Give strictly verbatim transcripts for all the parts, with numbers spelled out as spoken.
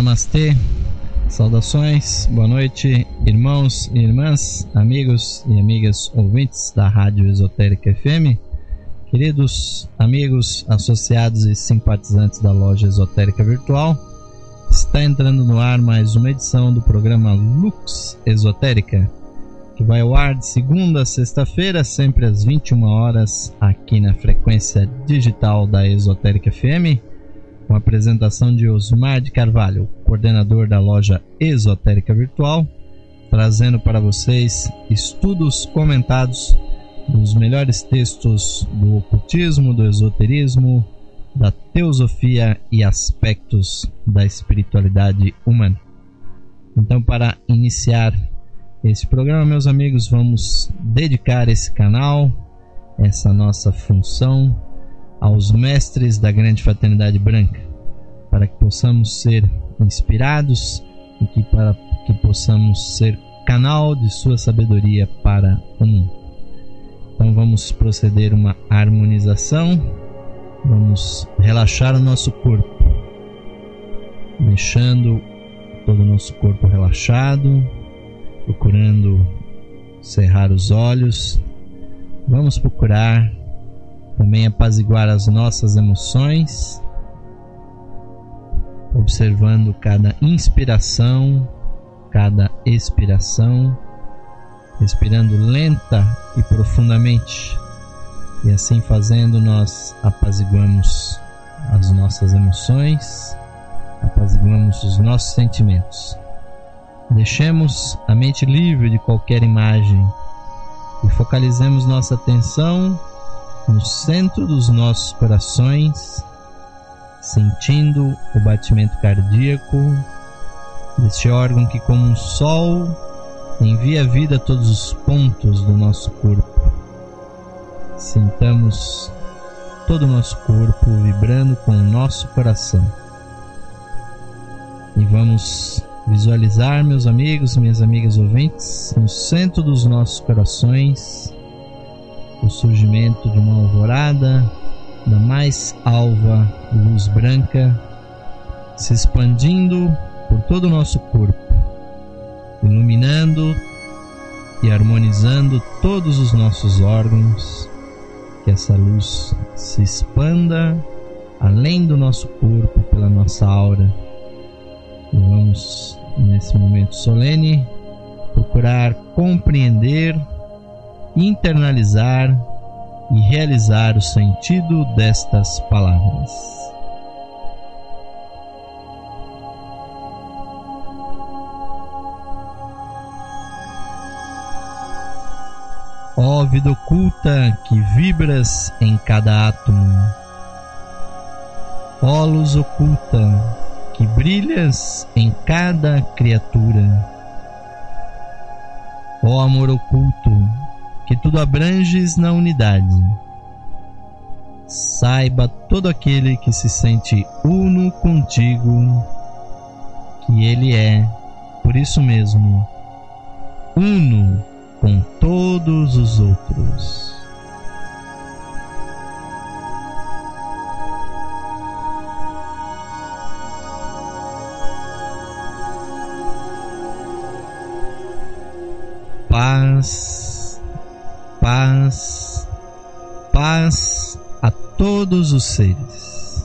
Namastê, saudações, boa noite, irmãos e irmãs, amigos e amigas ouvintes da Rádio Esotérica F M, queridos amigos, associados e simpatizantes da loja Esotérica Virtual. Está entrando no ar mais uma edição do programa Lux Esotérica, que vai ao ar de segunda a sexta-feira, sempre às vinte e uma horas, aqui na frequência digital da Esotérica F M, com a apresentação de Osmar de Carvalho, coordenador da loja Esotérica Virtual, trazendo para vocês estudos comentados dos melhores textos do ocultismo, do esoterismo, da teosofia e aspectos da espiritualidade humana. Então, para iniciar esse programa, meus amigos, vamos dedicar esse canal, essa nossa função, aos mestres da grande fraternidade branca, para que possamos ser inspirados e que, para que possamos ser canal de sua sabedoria para o mundo. Então vamos proceder uma harmonização, vamos relaxar o nosso corpo, deixando todo o nosso corpo relaxado, procurando cerrar os olhos. Vamos procurar também apaziguar as nossas emoções, observando cada inspiração, cada expiração, respirando lenta e profundamente, e assim fazendo nós apaziguamos as nossas emoções, apaziguamos os nossos sentimentos. Deixemos a mente livre de qualquer imagem e focalizemos nossa atenção no centro dos nossos corações, sentindo o batimento cardíaco deste órgão que, como um sol, envia vida a todos os pontos do nosso corpo. Sintamos todo o nosso corpo vibrando com o nosso coração. E vamos visualizar, meus amigos e minhas amigas ouvintes, no centro dos nossos corações, o surgimento de uma alvorada da mais alva luz branca, se expandindo por todo o nosso corpo, iluminando e harmonizando todos os nossos órgãos. Que essa luz se expanda além do nosso corpo, pela nossa aura. E vamos, nesse momento solene, procurar compreender, internalizar e realizar o sentido destas palavras. Ó vida oculta que vibras em cada átomo, ó luz oculta que brilhas em cada criatura, ó amor oculto que tudo abranges na unidade. Saiba todo aquele que se sente uno contigo que ele é, por isso mesmo, uno com todos os outros. Paz, paz, paz a todos os seres.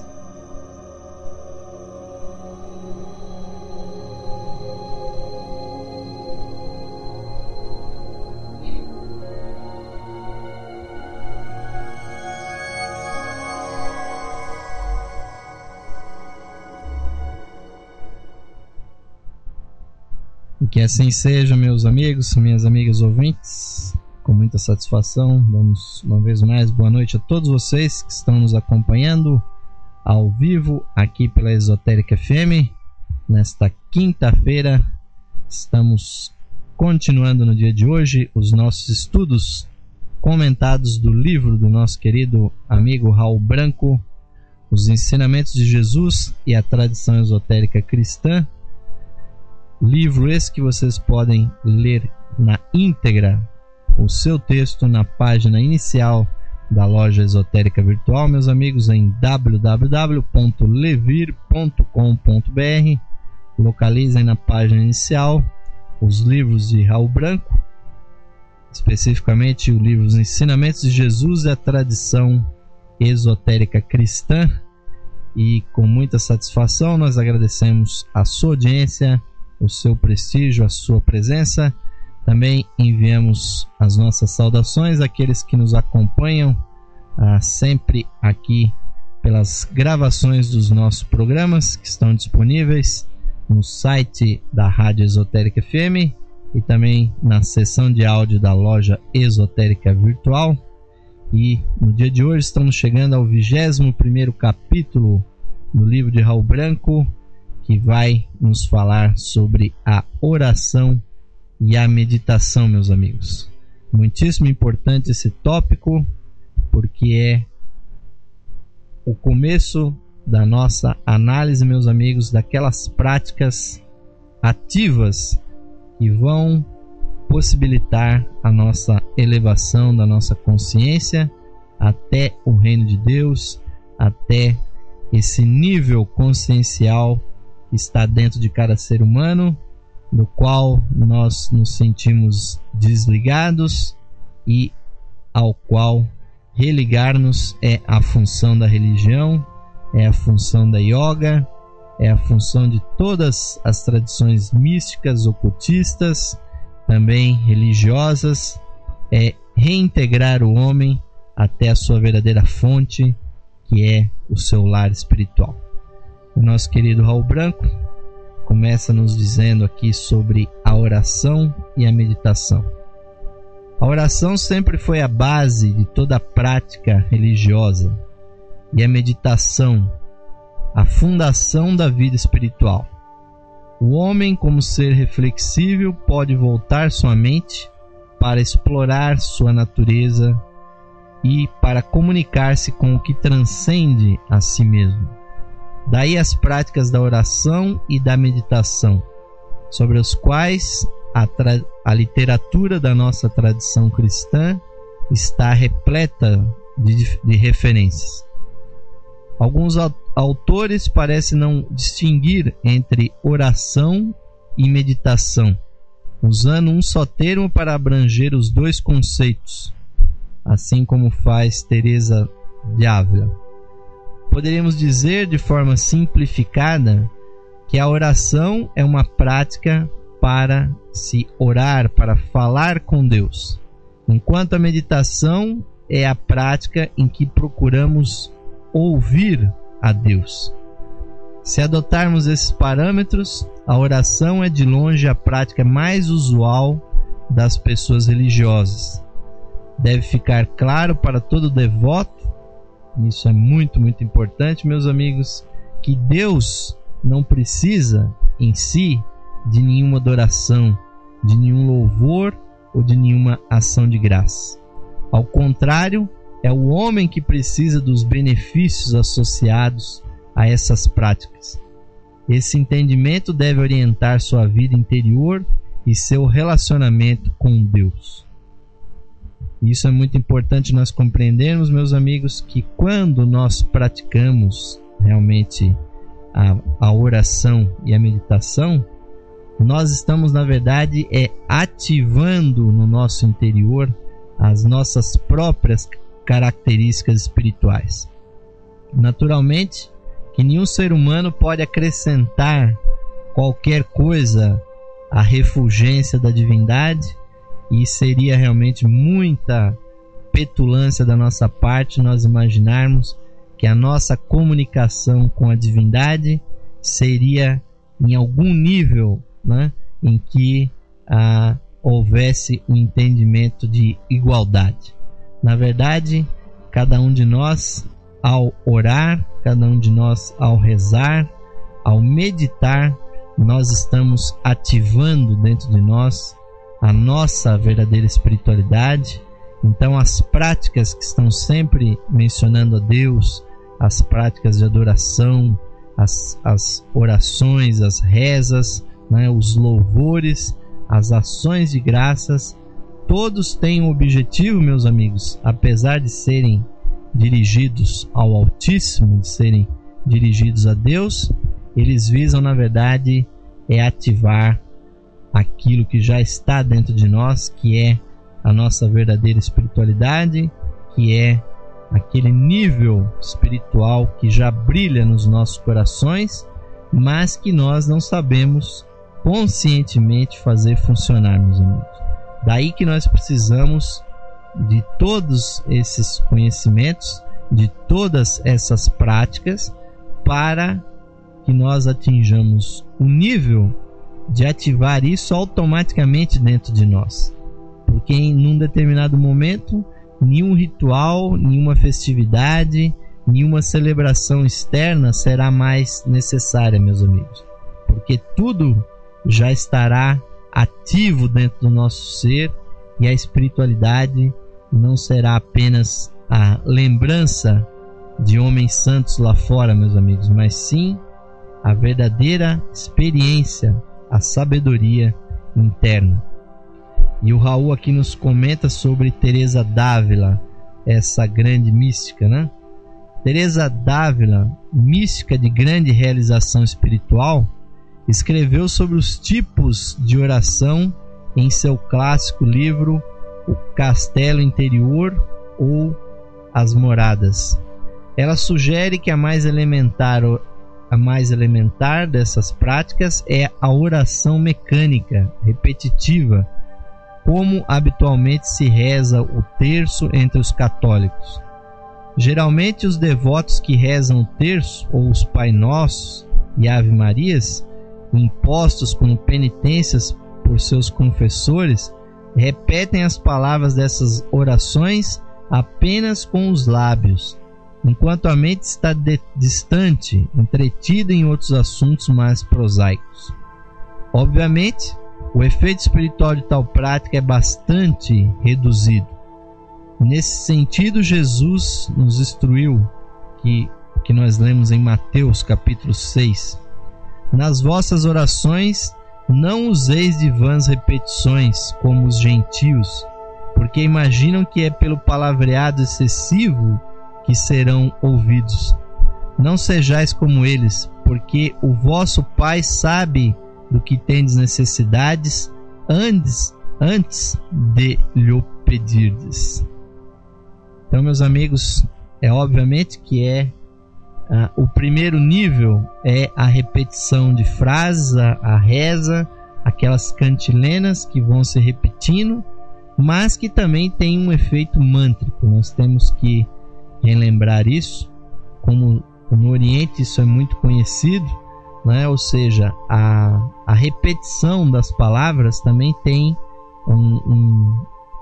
Que assim seja, meus amigos, minhas amigas ouvintes. Com muita satisfação, damos uma vez mais boa noite a todos vocês que estão nos acompanhando ao vivo aqui pela Esotérica F M. Nesta quinta-feira, estamos continuando no dia de hoje os nossos estudos comentados do livro do nosso querido amigo Raul Branco, Os Ensinamentos de Jesus e a Tradição Esotérica Cristã. Livro esse que vocês podem ler na íntegra o seu texto na página inicial da loja Esotérica Virtual, meus amigos, em w w w ponto levir ponto com ponto b r, localizem na página inicial os livros de Raul Branco, especificamente o livro Os Ensinamentos de Jesus e a Tradição Esotérica Cristã. E com muita satisfação nós agradecemos a sua audiência, o seu prestígio, a sua presença. Também enviamos as nossas saudações àqueles que nos acompanham ah, sempre aqui pelas gravações dos nossos programas, que estão disponíveis no site da Rádio Esotérica F M e também na seção de áudio da loja Esotérica Virtual. E no dia de hoje estamos chegando ao vigésimo primeiro capítulo do livro de Raul Branco, que vai nos falar sobre a oração e a meditação, meus amigos. Muitíssimo importante esse tópico, porque é o começo da nossa análise, meus amigos, daquelas práticas ativas que vão possibilitar a nossa elevação da nossa consciência até o reino de Deus, até esse nível consciencial que está dentro de cada ser humano, do qual nós nos sentimos desligados e ao qual religar-nos é a função da religião, é a função da yoga, é a função de todas as tradições místicas, ocultistas, também religiosas, é reintegrar o homem até a sua verdadeira fonte, que é o seu lar espiritual. O nosso querido Raul Branco começa nos dizendo aqui sobre a oração e a meditação. A oração sempre foi a base de toda a prática religiosa e a meditação a fundação da vida espiritual. O homem, como ser reflexível, pode voltar sua mente para explorar sua natureza e para comunicar-se com o que transcende a si mesmo. Daí as práticas da oração e da meditação, sobre os quais a, tra- a literatura da nossa tradição cristã está repleta de, de referências. Alguns autores parecem não distinguir entre oração e meditação, usando um só termo para abranger os dois conceitos, assim como faz Teresa de Ávila. Poderíamos dizer de forma simplificada que a oração é uma prática para se orar, para falar com Deus, enquanto a meditação é a prática em que procuramos ouvir a Deus. Se adotarmos esses parâmetros, a oração é de longe a prática mais usual das pessoas religiosas. Deve ficar claro para todo devoto, isso é muito, muito importante, meus amigos, que Deus não precisa em si de nenhuma adoração, de nenhum louvor ou de nenhuma ação de graça. Ao contrário, é o homem que precisa dos benefícios associados a essas práticas. Esse entendimento deve orientar sua vida interior e seu relacionamento com Deus. Isso é muito importante nós compreendermos, meus amigos, que quando nós praticamos realmente a, a oração e a meditação, nós estamos, na verdade, é ativando no nosso interior as nossas próprias características espirituais. Naturalmente, que nenhum ser humano pode acrescentar qualquer coisa à refulgência da divindade, e seria realmente muita petulância da nossa parte nós imaginarmos que a nossa comunicação com a divindade seria em algum nível, né, em que ah, houvesse um entendimento de igualdade. Na verdade, cada um de nós, ao orar, cada um de nós, ao rezar, ao meditar, nós estamos ativando dentro de nós a nossa verdadeira espiritualidade. Então, as práticas que estão sempre mencionando a Deus, as práticas de adoração, as, as orações, as rezas, né, os louvores, as ações de graças, todos têm um objetivo, meus amigos, apesar de serem dirigidos ao Altíssimo, de serem dirigidos a Deus, eles visam, na verdade, é ativar aquilo que já está dentro de nós, que é a nossa verdadeira espiritualidade, que é aquele nível espiritual que já brilha nos nossos corações, mas que nós não sabemos conscientemente fazer funcionar, meus amigos. Daí que nós precisamos de todos esses conhecimentos, de todas essas práticas, para que nós atinjamos o nível de ativar isso automaticamente dentro de nós. Porque em um determinado momento, nenhum ritual, nenhuma festividade, nenhuma celebração externa será mais necessária, meus amigos. Porque tudo já estará ativo dentro do nosso ser, e a espiritualidade não será apenas a lembrança de homens santos lá fora, meus amigos, mas sim a verdadeira experiência, a sabedoria interna. E o Raul aqui nos comenta sobre Teresa d'Ávila, essa grande mística, né? Teresa d'Ávila, mística de grande realização espiritual, escreveu sobre os tipos de oração em seu clássico livro O Castelo Interior ou As Moradas. Ela sugere que a mais elementar, a mais elementar dessas práticas é a oração mecânica, repetitiva, como habitualmente se reza o terço entre os católicos. Geralmente os devotos que rezam o terço ou os Pai Nossos e Ave Marias, impostos como penitências por seus confessores, repetem as palavras dessas orações apenas com os lábios, enquanto a mente está de- distante, entretida em outros assuntos mais prosaicos. Obviamente, o efeito espiritual de tal prática é bastante reduzido. Nesse sentido, Jesus nos instruiu, que, que nós lemos em Mateus capítulo seis, nas vossas orações não useis de vãs repetições como os gentios, porque imaginam que é pelo palavreado excessivo que serão ouvidos. Não sejais como eles, porque o vosso Pai sabe do que tendes necessidades antes, antes de lhe pedirdes. Então, meus amigos, é obviamente que é ah, o primeiro nível é a repetição de frases, a, a reza, aquelas cantilenas que vão se repetindo, mas que também tem um efeito mântrico. Nós temos que relembrar isso, como no Oriente isso é muito conhecido, né? Ou seja, a, a repetição das palavras também tem um, um,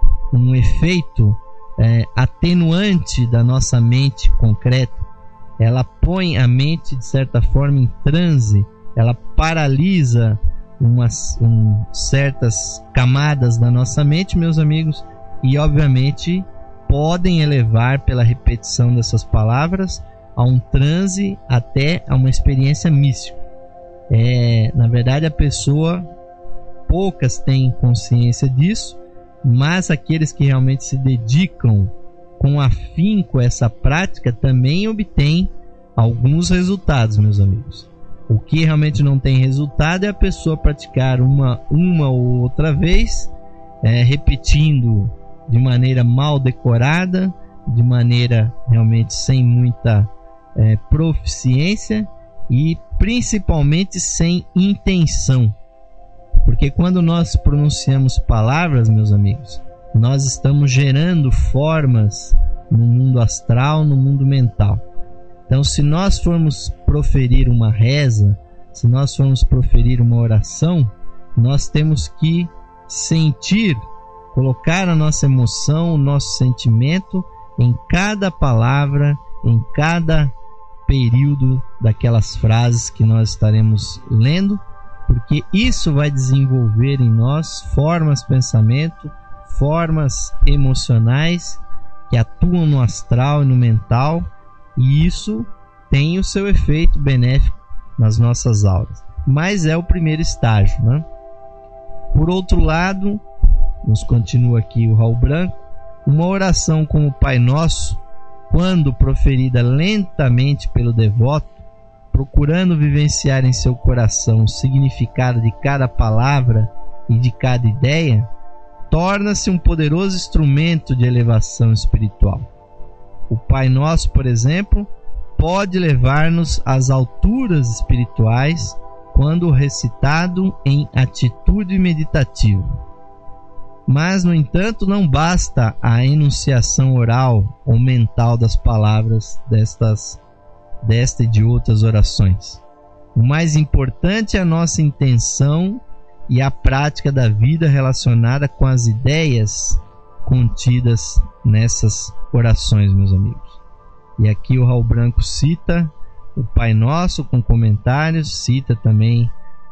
um efeito é, atenuante da nossa mente concreta. Ela põe a mente de certa forma em transe, ela paralisa umas um, certas camadas da nossa mente, meus amigos, e obviamente podem elevar pela repetição dessas palavras a um transe, até a uma experiência mística. É, na verdade, a pessoa, poucas têm consciência disso, mas aqueles que realmente se dedicam com afinco a essa prática também obtêm alguns resultados, meus amigos. O que realmente não tem resultado é a pessoa praticar uma, uma ou outra vez, é, repetindo de maneira mal decorada, de maneira realmente sem muita é, proficiência e principalmente sem intenção. Porque quando nós pronunciamos palavras, meus amigos, nós estamos gerando formas no mundo astral, no mundo mental. Então, se nós formos proferir uma reza, se nós formos proferir uma oração, nós temos que sentir, colocar a nossa emoção, o nosso sentimento em cada palavra, em cada período daquelas frases que nós estaremos lendo, porque isso vai desenvolver em nós formas de pensamento, formas emocionais que atuam no astral e no mental, e isso tem o seu efeito benéfico nas nossas aulas. Mas é o primeiro estágio, né? Por outro lado, nos continua aqui o Raul Branco, uma oração como o Pai Nosso, quando proferida lentamente pelo devoto, procurando vivenciar em seu coração o significado de cada palavra e de cada ideia, torna-se um poderoso instrumento de elevação espiritual. O Pai Nosso, por exemplo, pode levar-nos às alturas espirituais quando recitado em atitude meditativa. Mas, no entanto, não basta a enunciação oral ou mental das palavras destas, desta e de outras orações. O mais importante é a nossa intenção e a prática da vida relacionada com as ideias contidas nessas orações, meus amigos. E aqui o Raul Branco cita o Pai Nosso com comentários, cita também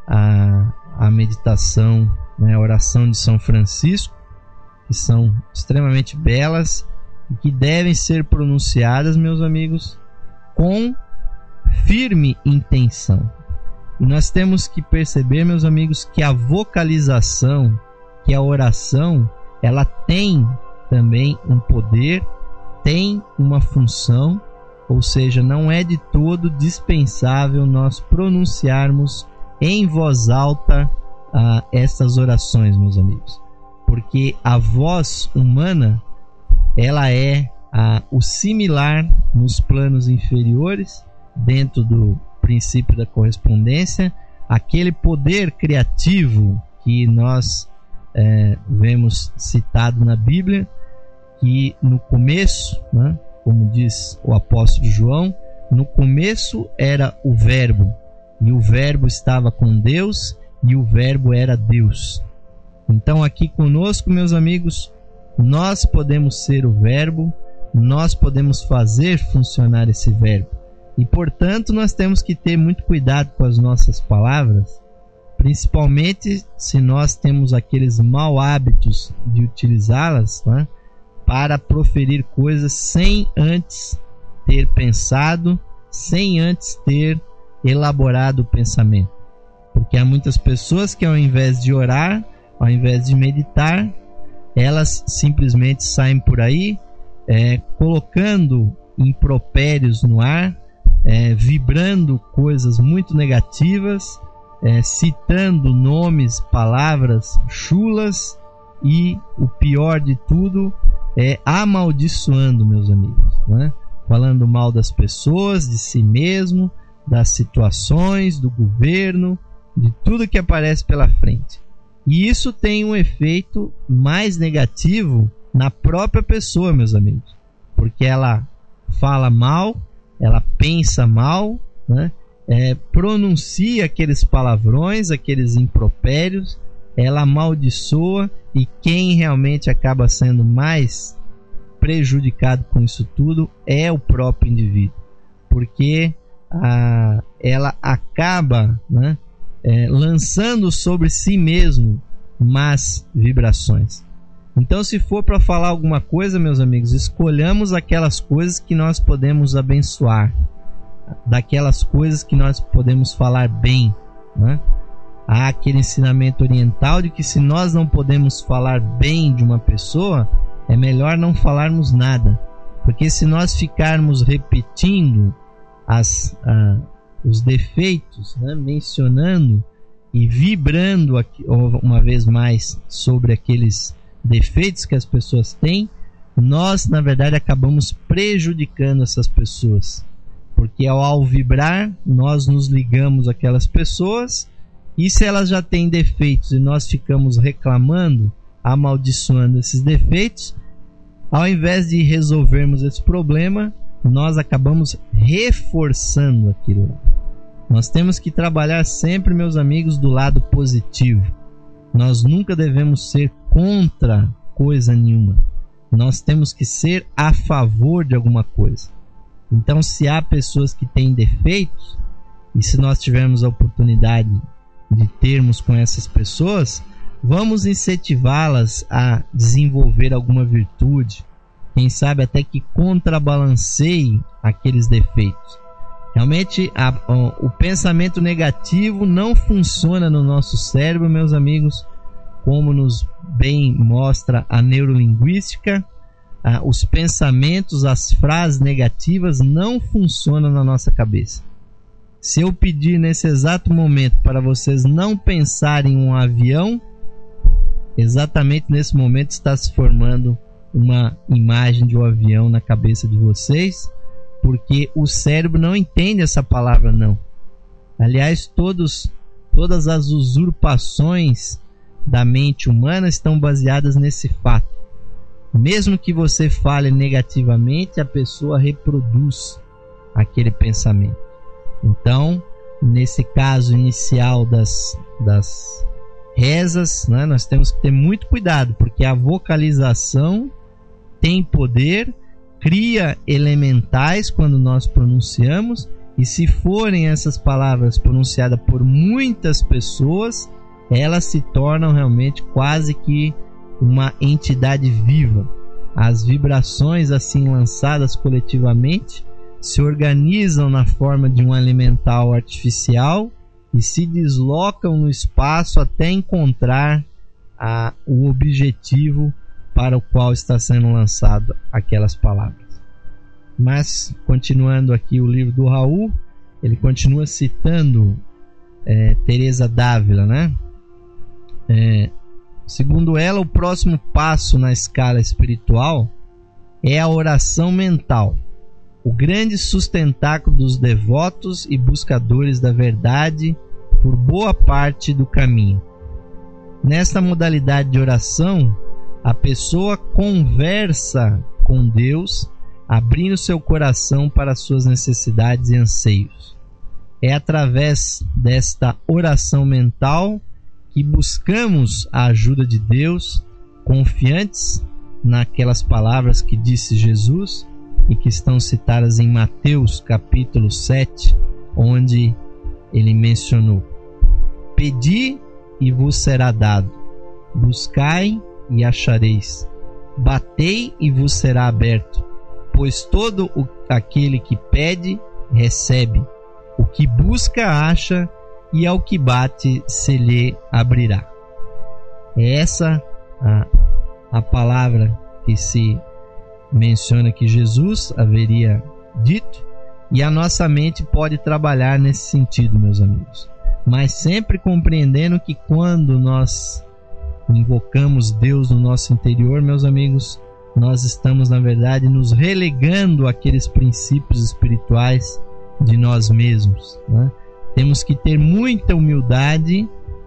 a, a meditação, né, a oração de São Francisco, que são extremamente belas e que devem ser pronunciadas, meus amigos, com firme intenção. E nós temos que perceber, meus amigos, que a vocalização, que a oração, ela tem também um poder, tem uma função, ou seja, não é de todo dispensável nós pronunciarmos em voz alta uh, estas orações, meus amigos. Porque a voz humana, ela é uh, o similar nos planos inferiores, dentro do princípio da correspondência, aquele poder criativo que nós é, vemos citado na Bíblia, que no começo, né, como diz o apóstolo João, no começo era o Verbo, e o Verbo estava com Deus, e o Verbo era Deus. Então aqui conosco, meus amigos, nós podemos ser o Verbo, nós podemos fazer funcionar esse Verbo. E, portanto, nós temos que ter muito cuidado com as nossas palavras, principalmente se nós temos aqueles mau hábitos de utilizá-las, né, para proferir coisas sem antes ter pensado, sem antes ter elaborado o pensamento. Porque há muitas pessoas que, ao invés de orar, ao invés de meditar, elas simplesmente saem por aí é, colocando impropérios no ar, É, vibrando coisas muito negativas, é, citando nomes, palavras chulas e, o pior de tudo, é amaldiçoando, meus amigos, né? Falando mal das pessoas, de si mesmo, das situações, do governo, de tudo que aparece pela frente. E isso tem um efeito mais negativo na própria pessoa, meus amigos, porque ela fala mal, ela pensa mal, né? é, pronuncia aqueles palavrões, aqueles impropérios, ela amaldiçoa, e quem realmente acaba sendo mais prejudicado com isso tudo é o próprio indivíduo, porque a, ela acaba, né, é, lançando sobre si mesmo más vibrações. Então, se for para falar alguma coisa, meus amigos, escolhamos aquelas coisas que nós podemos abençoar, daquelas coisas que nós podemos falar bem, né? Há aquele ensinamento oriental de que se nós não podemos falar bem de uma pessoa, é melhor não falarmos nada, porque se nós ficarmos repetindo as, ah, os defeitos, né, mencionando e vibrando aqui, uma vez mais sobre aqueles defeitos que as pessoas têm, nós na verdade acabamos prejudicando essas pessoas, porque ao, ao vibrar nós nos ligamos àquelas pessoas, e se elas já têm defeitos e nós ficamos reclamando, amaldiçoando esses defeitos, ao invés de resolvermos esse problema, nós acabamos reforçando aquilo. Nós temos que trabalhar sempre, meus amigos, do lado positivo. Nós nunca devemos ser contra coisa nenhuma. Nós temos que ser a favor de alguma coisa. Então, se há pessoas que têm defeitos, e se nós tivermos a oportunidade de termos com essas pessoas, vamos incentivá-las a desenvolver alguma virtude, quem sabe até que contrabalanceie aqueles defeitos. Realmente, a, o, o pensamento negativo não funciona no nosso cérebro, meus amigos, como nos bem mostra a neurolinguística. Ah, os pensamentos, as frases negativas não funcionam na nossa cabeça. Se eu pedir nesse exato momento para vocês não pensarem em um avião, exatamente nesse momento está se formando uma imagem de um avião na cabeça de vocês, porque o cérebro não entende essa palavra não. Aliás, todos, todas as usurpações da mente humana estão baseadas nesse fato. Mesmo que você fale negativamente, a pessoa reproduz aquele pensamento. Então, nesse caso inicial das, das rezas, né, nós temos que ter muito cuidado, porque a vocalização tem poder, cria elementais quando nós pronunciamos, e se forem essas palavras pronunciadas por muitas pessoas, elas se tornam realmente quase que uma entidade viva. As vibrações assim lançadas coletivamente se organizam na forma de um elemental artificial e se deslocam no espaço até encontrar a, o objetivo para o qual está sendo lançado aquelas palavras. Mas, continuando aqui o livro do Raul, ele continua citando é, Teresa d'Ávila, né? É, segundo ela, o próximo passo na escala espiritual é a oração mental, o grande sustentáculo dos devotos e buscadores da verdade por boa parte do caminho. Nesta modalidade de oração, a pessoa conversa com Deus, abrindo seu coração para suas necessidades e anseios. É através desta oração mental que buscamos a ajuda de Deus, confiantes naquelas palavras que disse Jesus e que estão citadas em Mateus capítulo sete, onde ele mencionou: pedi e vos será dado, buscai e achareis, batei e vos será aberto, pois todo o, aquele que pede, recebe, o que busca, acha, e ao que bate, se lhe abrirá. É essa a, a palavra que se menciona que Jesus haveria dito, e a nossa mente pode trabalhar nesse sentido, meus amigos, mas sempre compreendendo que quando nós invocamos Deus no nosso interior, meus amigos, nós estamos na verdade nos relegando àqueles princípios espirituais de nós mesmos, né? Temos que ter muita humildade,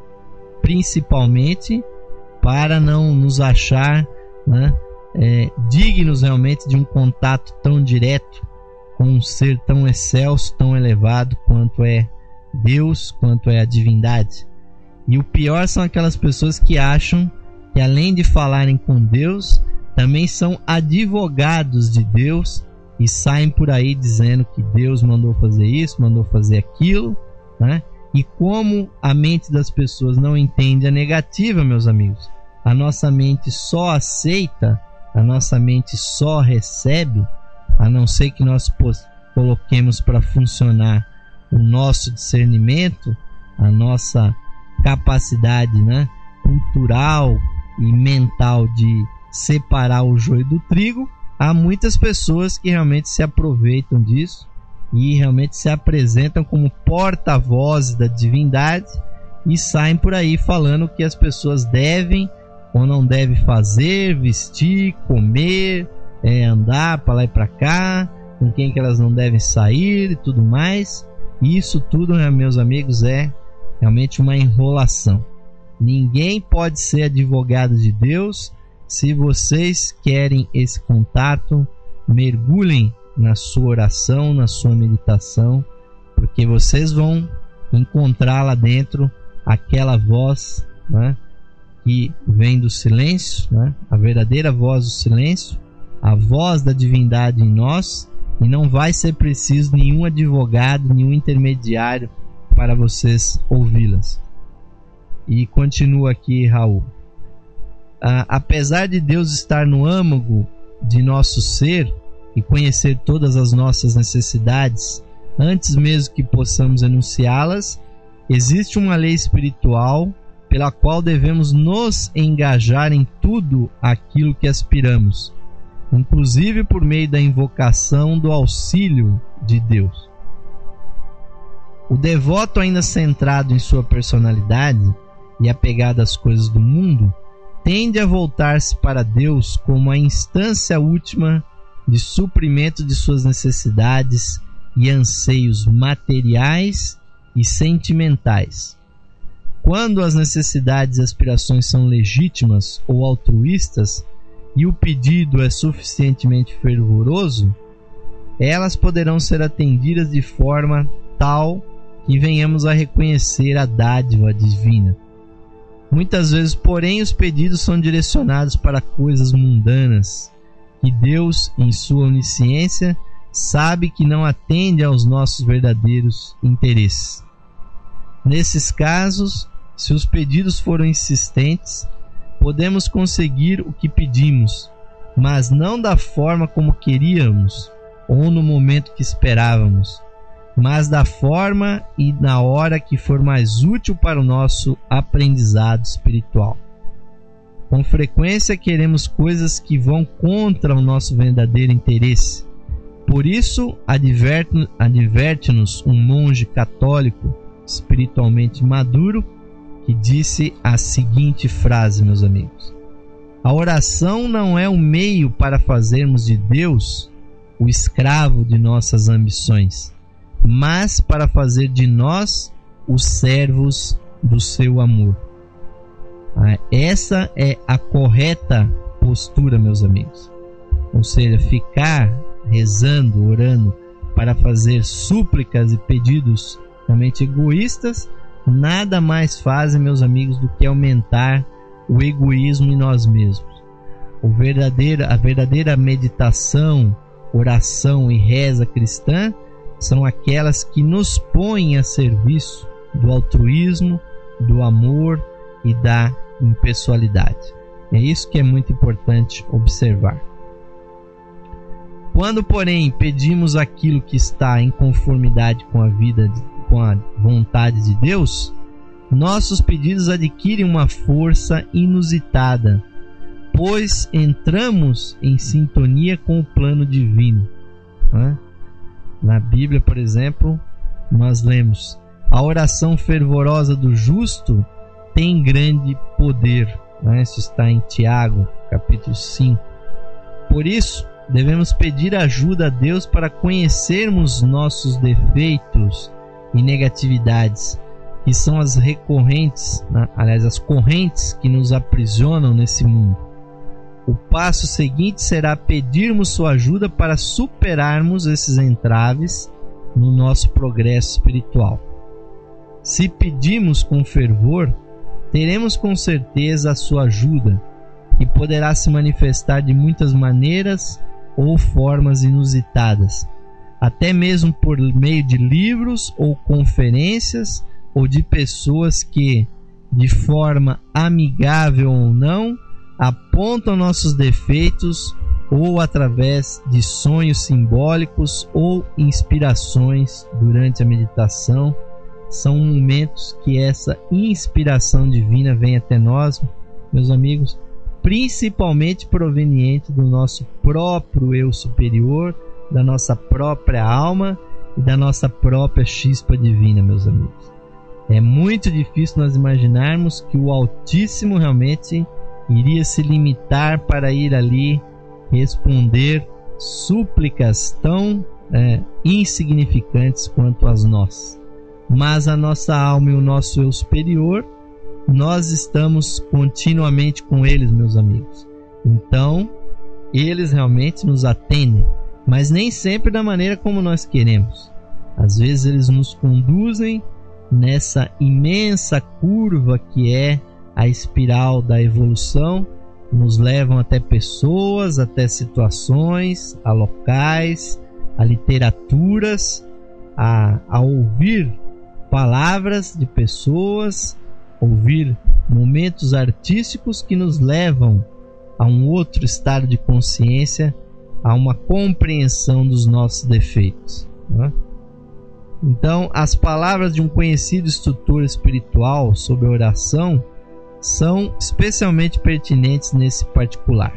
principalmente para não nos achar, né, é, dignos realmente de um contato tão direto com um ser tão excelso, tão elevado quanto é Deus, quanto é a divindade. E o pior são aquelas pessoas que acham que, além de falarem com Deus, também são advogados de Deus e saem por aí dizendo que Deus mandou fazer isso, mandou fazer aquilo, né? E como a mente das pessoas não entende a negativa, meus amigos, a nossa mente só aceita, a nossa mente só recebe, a não ser que nós coloquemos para funcionar o nosso discernimento, a nossa capacidade, né, cultural e mental de separar o joio do trigo. Há muitas pessoas que realmente se aproveitam disso e realmente se apresentam como porta-vozes da divindade e saem por aí falando o que as pessoas devem ou não devem fazer, vestir, comer, é, andar para lá e para cá, com quem que elas não devem sair e tudo mais. E isso tudo, né, meus amigos, é realmente uma enrolação. Ninguém pode ser advogado de Deus. Se vocês querem esse contato, mergulhem na sua oração, na sua meditação, porque vocês vão encontrar lá dentro aquela voz, né, que vem do silêncio, né, a verdadeira voz do silêncio, a voz da divindade em nós, e não vai ser preciso nenhum advogado, nenhum intermediário para vocês ouvi-las. E continua aqui Raul: ah, apesar de Deus estar no âmago de nosso ser e conhecer todas as nossas necessidades antes mesmo que possamos enunciá-las, existe uma lei espiritual pela qual devemos nos engajar em tudo aquilo que aspiramos, inclusive por meio da invocação do auxílio de Deus. O devoto, ainda centrado em sua personalidade e apegado às coisas do mundo, tende a voltar-se para Deus como a instância última de suprimento de suas necessidades e anseios materiais e sentimentais. Quando as necessidades e aspirações são legítimas ou altruístas e o pedido é suficientemente fervoroso, elas poderão ser atendidas de forma tal que venhamos a reconhecer a dádiva divina. Muitas vezes, porém, os pedidos são direcionados para coisas mundanas, que Deus, em sua onisciência, sabe que não atende aos nossos verdadeiros interesses. Nesses casos, se os pedidos forem insistentes, podemos conseguir o que pedimos, mas não da forma como queríamos ou no momento que esperávamos, mas da forma e na hora que for mais útil para o nosso aprendizado espiritual. Com frequência queremos coisas que vão contra o nosso verdadeiro interesse. Por isso, adverte- adverte-nos um monge católico espiritualmente maduro que disse a seguinte frase, meus amigos: a oração não é o meio para fazermos de Deus o escravo de nossas ambições, mas para fazer de nós os servos do seu amor. Essa é a correta postura, meus amigos. Ou seja, ficar rezando, orando para fazer súplicas e pedidos realmente egoístas, nada mais fazem, meus amigos, do que aumentar o egoísmo em nós mesmos. O verdadeiro, a verdadeira meditação, oração e reza cristã são aquelas que nos põem a serviço do altruísmo, do amor e da impessoalidade. É isso que é muito importante observar. Quando, porém, pedimos aquilo que está em conformidade com a vida, com a vontade de Deus, nossos pedidos adquirem uma força inusitada, pois entramos em sintonia com o plano divino. Né? Na Bíblia, por exemplo, nós lemos: a oração fervorosa do justo tem grande poder. Né? Isso está em Tiago, capítulo cinco. Por isso, devemos pedir ajuda a Deus para conhecermos nossos defeitos e negatividades, que são as recorrentes, né? aliás, as correntes que nos aprisionam nesse mundo. O passo seguinte será pedirmos sua ajuda para superarmos esses entraves no nosso progresso espiritual. Se pedimos com fervor, teremos com certeza a sua ajuda, que poderá se manifestar de muitas maneiras ou formas inusitadas, até mesmo por meio de livros ou conferências, ou de pessoas que, de forma amigável ou não, apontam nossos defeitos, ou através de sonhos simbólicos ou inspirações durante a meditação. São momentos que essa inspiração divina vem até nós, meus amigos, principalmente proveniente do nosso próprio eu superior, da nossa própria alma e da nossa própria chispa divina, meus amigos. É muito difícil nós imaginarmos que o Altíssimo realmente iria se limitar para ir ali responder súplicas tão é, insignificantes quanto as nossas. Mas a nossa alma e o nosso eu superior, nós estamos continuamente com eles, meus amigos. Então, eles realmente nos atendem, mas nem sempre da maneira como nós queremos. Às vezes eles nos conduzem nessa imensa curva que é a espiral da evolução, nos levam até pessoas, até situações, a locais, a literaturas, a, a ouvir palavras de pessoas, ouvir momentos artísticos que nos levam a um outro estado de consciência, a uma compreensão dos nossos defeitos. Né? Então, as palavras de um conhecido instrutor espiritual sobre a oração são especialmente pertinentes nesse particular.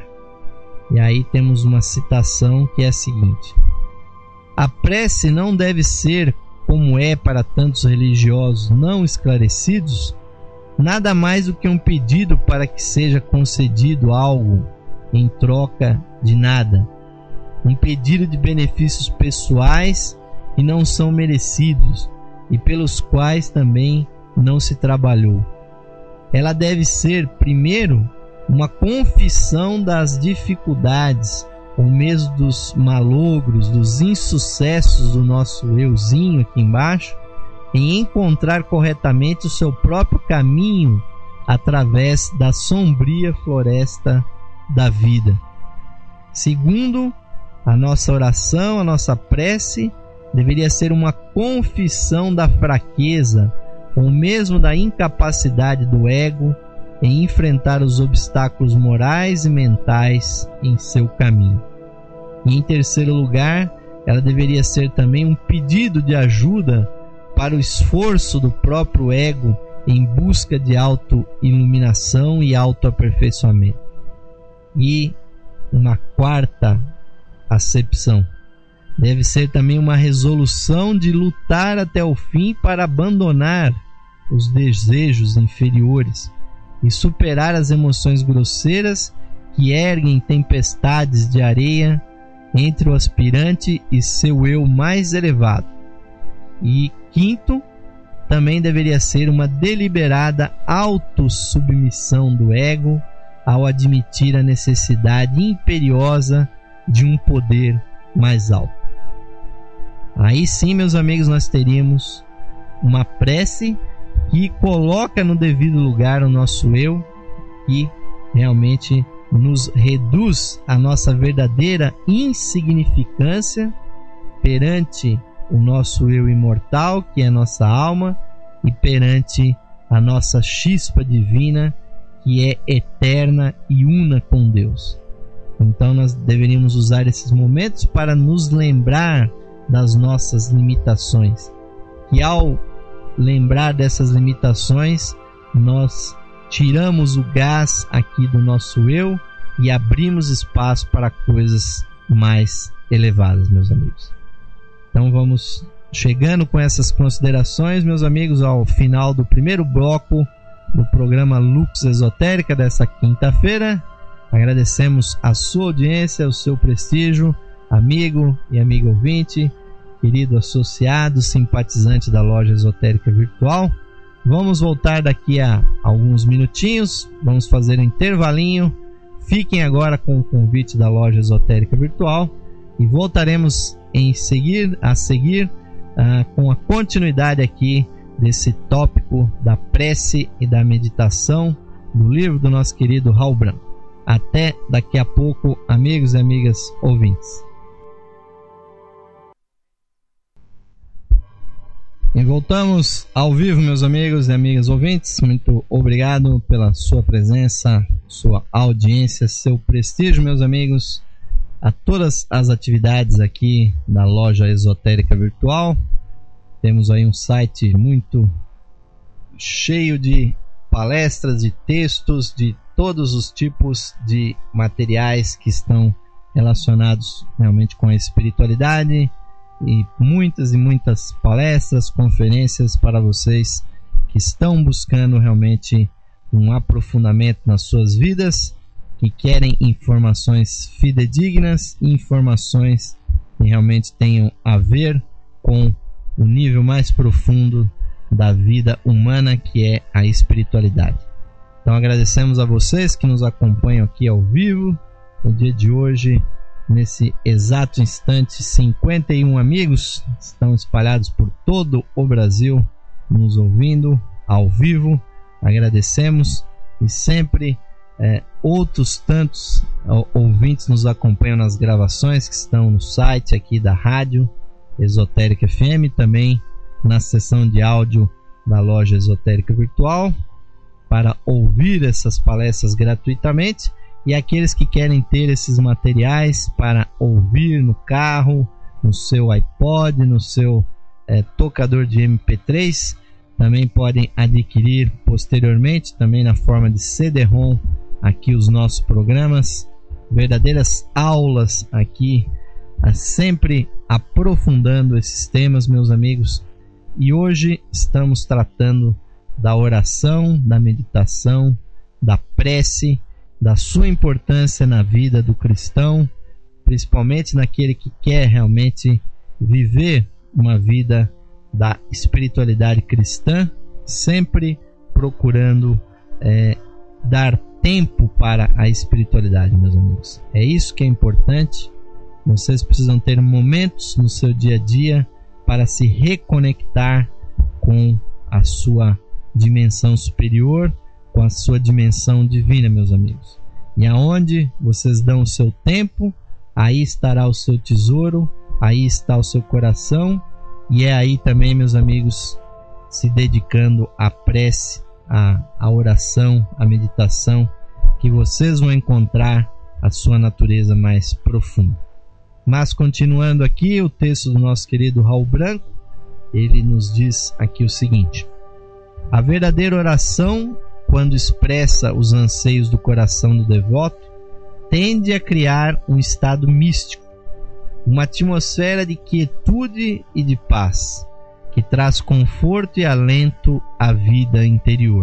E aí temos uma citação que é a seguinte: a prece não deve ser como é para tantos religiosos não esclarecidos, nada mais do que um pedido para que seja concedido algo em troca de nada, um pedido de benefícios pessoais que não são merecidos e pelos quais também não se trabalhou. Ela deve ser, primeiro, uma confissão das dificuldades, ou mesmo dos malogros, dos insucessos do nosso euzinho aqui embaixo, em encontrar corretamente o seu próprio caminho através da sombria floresta da vida. Segundo, a nossa oração, a nossa prece deveria ser uma confissão da fraqueza, ou mesmo da incapacidade do ego em enfrentar os obstáculos morais e mentais em seu caminho. E em terceiro lugar, ela deveria ser também um pedido de ajuda para o esforço do próprio ego em busca de auto-iluminação e auto-aperfeiçoamento. E uma quarta acepção deve ser também uma resolução de lutar até o fim para abandonar os desejos inferiores e superar as emoções grosseiras que erguem tempestades de areia entre o aspirante e seu eu mais elevado. E quinto, também deveria ser uma deliberada autossubmissão do ego ao admitir a necessidade imperiosa de um poder mais alto. Aí sim, meus amigos, nós teríamos uma prece que coloca no devido lugar o nosso eu e realmente nos reduz a nossa verdadeira insignificância perante o nosso eu imortal, que é a nossa alma, e perante a nossa chispa divina, que é eterna e una com Deus. Então nós deveríamos usar esses momentos para nos lembrar das nossas limitações, e ao lembrar dessas limitações, nós tiramos o gás aqui do nosso eu e abrimos espaço para coisas mais elevadas, meus amigos. Então vamos chegando com essas considerações, meus amigos, ao final do primeiro bloco do programa Lux Esotérica dessa quinta-feira. Agradecemos a sua audiência, o seu prestígio, amigo e amiga ouvinte, querido associado, simpatizante da Loja Esotérica Virtual. Vamos voltar daqui a alguns minutinhos, vamos fazer um intervalinho. Fiquem agora com o convite da Loja Esotérica Virtual e voltaremos em seguir, a seguir uh, com a continuidade aqui desse tópico da prece e da meditação do livro do nosso querido Raul Branco. Até daqui a pouco, amigos e amigas ouvintes. E voltamos ao vivo, meus amigos e amigas ouvintes. Muito obrigado pela sua presença, sua audiência, seu prestígio, meus amigos, a todas as atividades aqui da Loja Esotérica Virtual. Temos aí um site muito cheio de palestras, de textos, de todos os tipos de materiais que estão relacionados realmente com a espiritualidade, e muitas e muitas palestras, conferências para vocês que estão buscando realmente um aprofundamento nas suas vidas, que querem informações fidedignas, informações que realmente tenham a ver com o nível mais profundo da vida humana, que é a espiritualidade. Então agradecemos a vocês que nos acompanham aqui ao vivo no dia de hoje. Nesse exato instante, cinquenta e um amigos estão espalhados por todo o Brasil nos ouvindo ao vivo. Agradecemos, e sempre é, outros tantos ouvintes nos acompanham nas gravações que estão no site aqui da Rádio Esotérica F M, também na seção de áudio da Loja Esotérica Virtual, para ouvir essas palestras gratuitamente. E aqueles que querem ter esses materiais para ouvir no carro, no seu iPod, no seu é, tocador de M P três, também podem adquirir posteriormente, também na forma de C D-ROM, aqui os nossos programas, verdadeiras aulas aqui, sempre aprofundando esses temas, meus amigos, e hoje estamos tratando da oração, da meditação, da prece, da sua importância na vida do cristão, principalmente naquele que quer realmente viver uma vida da espiritualidade cristã, sempre procurando é, dar tempo para a espiritualidade, meus amigos. É isso que é importante. Vocês precisam ter momentos no seu dia a dia para se reconectar com a sua dimensão superior, com a sua dimensão divina, meus amigos. E aonde vocês dão o seu tempo, aí estará o seu tesouro, aí está o seu coração, e é aí também, meus amigos, se dedicando à prece, à, à oração, à meditação, que vocês vão encontrar a sua natureza mais profunda. Mas continuando aqui o texto do nosso querido Raul Branco, ele nos diz aqui o seguinte: a verdadeira oração, quando expressa os anseios do coração do devoto, tende a criar um estado místico, uma atmosfera de quietude e de paz, que traz conforto e alento à vida interior.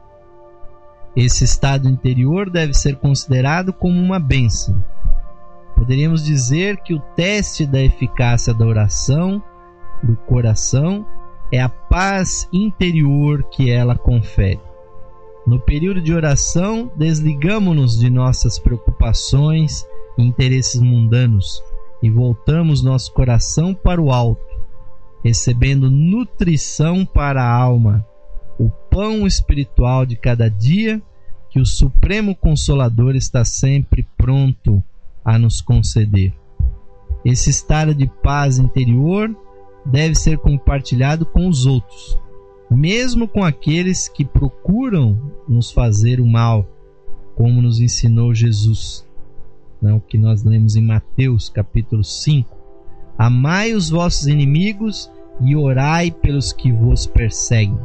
Esse estado interior deve ser considerado como uma bênção. Poderíamos dizer que o teste da eficácia da oração do coração é a paz interior que ela confere. No período de oração, desligamo-nos de nossas preocupações e interesses mundanos e voltamos nosso coração para o alto, recebendo nutrição para a alma, o pão espiritual de cada dia que o Supremo Consolador está sempre pronto a nos conceder. Esse estado de paz interior deve ser compartilhado com os outros, mesmo com aqueles que procuram nos fazer o mal, como nos ensinou Jesus, né? O que nós lemos em Mateus capítulo cinco. Amai os vossos inimigos e orai pelos que vos perseguem.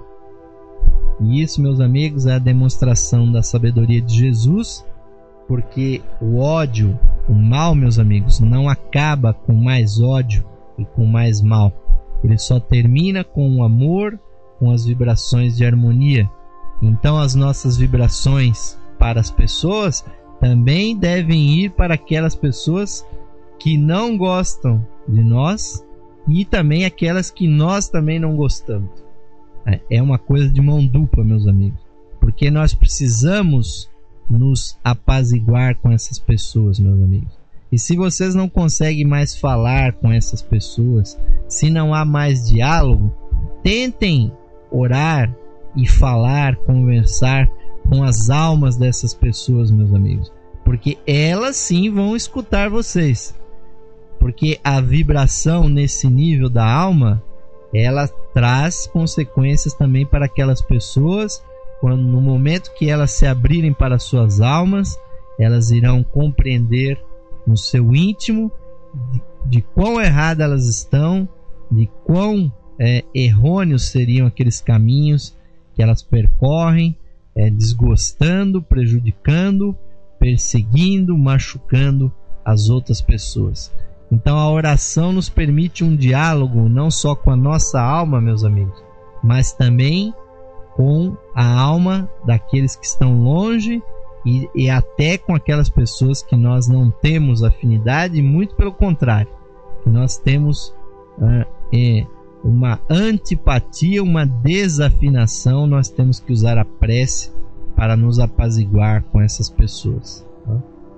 E isso, meus amigos, é a demonstração da sabedoria de Jesus, porque o ódio, o mal, meus amigos, não acaba com mais ódio e com mais mal. Ele só termina com o amor, com as vibrações de harmonia. Então as nossas vibrações para as pessoas também devem ir para aquelas pessoas que não gostam de nós e também aquelas que nós também não gostamos. É uma coisa de mão dupla, meus amigos, porque nós precisamos nos apaziguar com essas pessoas, meus amigos. E se vocês não conseguem mais falar com essas pessoas, se não há mais diálogo, tentem orar e falar, conversar com as almas dessas pessoas, meus amigos, porque elas sim vão escutar vocês, porque a vibração nesse nível da alma, ela traz consequências também para aquelas pessoas. Quando no momento que elas se abrirem para suas almas, elas irão compreender no seu íntimo de, de quão erradas elas estão, de quão é, errôneos seriam aqueles caminhos que elas percorrem, é, desgostando, prejudicando, perseguindo, machucando as outras pessoas. Então a oração nos permite um diálogo não só com a nossa alma, meus amigos, mas também com a alma daqueles que estão longe e, e até com aquelas pessoas que nós não temos afinidade, muito pelo contrário, que nós temos uh, é, uma antipatia, uma desafinação. Nós temos que usar a prece para nos apaziguar com essas pessoas. Tá?